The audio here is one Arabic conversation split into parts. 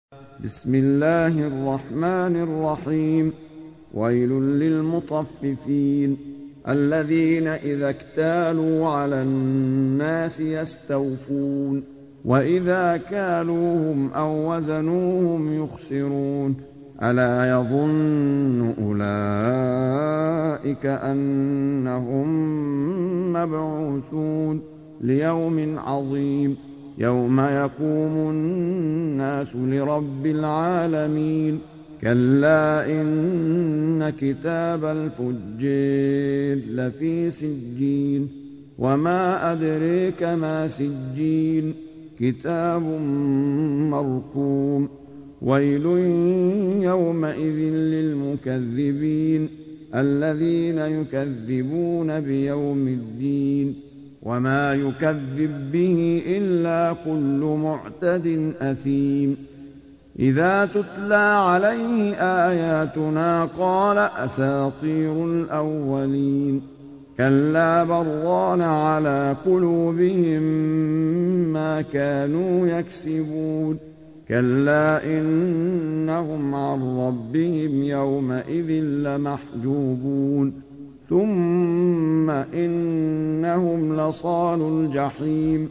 بسم الله الرحمن الرحيم. ويل للمطففين الذين إذا اكتالوا على الناس يستوفون وإذا كالوهم أو وزنوهم يخسرون ألا يظن أولئك أنهم مبعوثون ليوم عظيم يوم يقوم الناس لرب العالمين كلا إن كتاب الفجار لفي سجين وما أدريك ما سجين كتاب مرقوم ويل يومئذ للمكذبين الذين يكذبون بيوم الدين وما يكذب به إلا كل معتد أثيم إذا تتلى عليه آياتنا قال أساطير الأولين كلا بران على قلوبهم ما كانوا يكسبون كلا إنهم عن ربهم يومئذ لمحجوبون ثم إنهم لصالوا الجحيم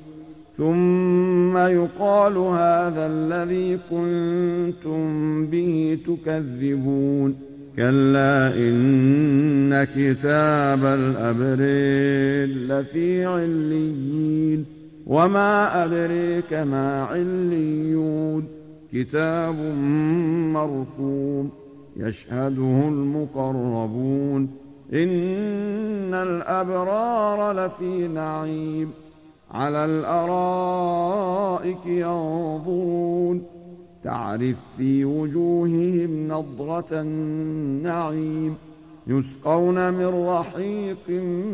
ثم يقال هذا الذي كنتم به تكذبون كلا إن كتاب الأبرار لفي عليين وما أدريك ما عليون كتاب مرقوم يشهده المقربون إن الأبرار لفي نعيم على الأرائك ينظرون تعرف في وجوههم نضرة النعيم يسقون من رحيق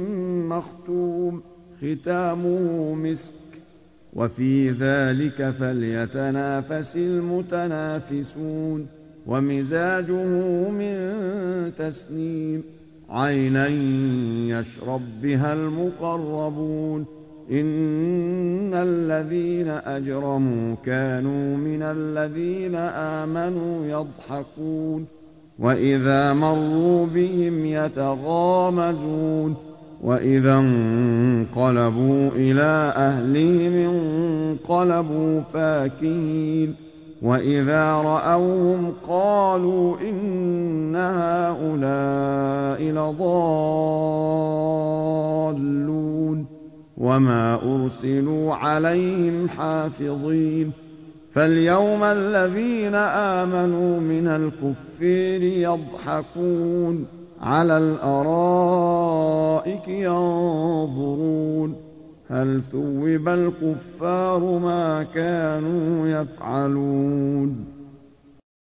مختوم ختامه مسك وفي ذلك فليتنافس المتنافسون ومزاجه من تسنيم عينا يشرب بها المقربون إن الذين أجرموا كانوا من الذين آمنوا يضحكون وإذا مروا بهم يتغامزون وإذا انقلبوا إلى أهلهم انقلبوا فاكهين وإذا رأوهم قالوا إن هؤلاء لضالون وما أرسلوا عليهم حافظين فاليوم الذين آمنوا من الكفار يضحكون على الأرائك ينظرون هل ثوب الكفار ما كانوا يفعلون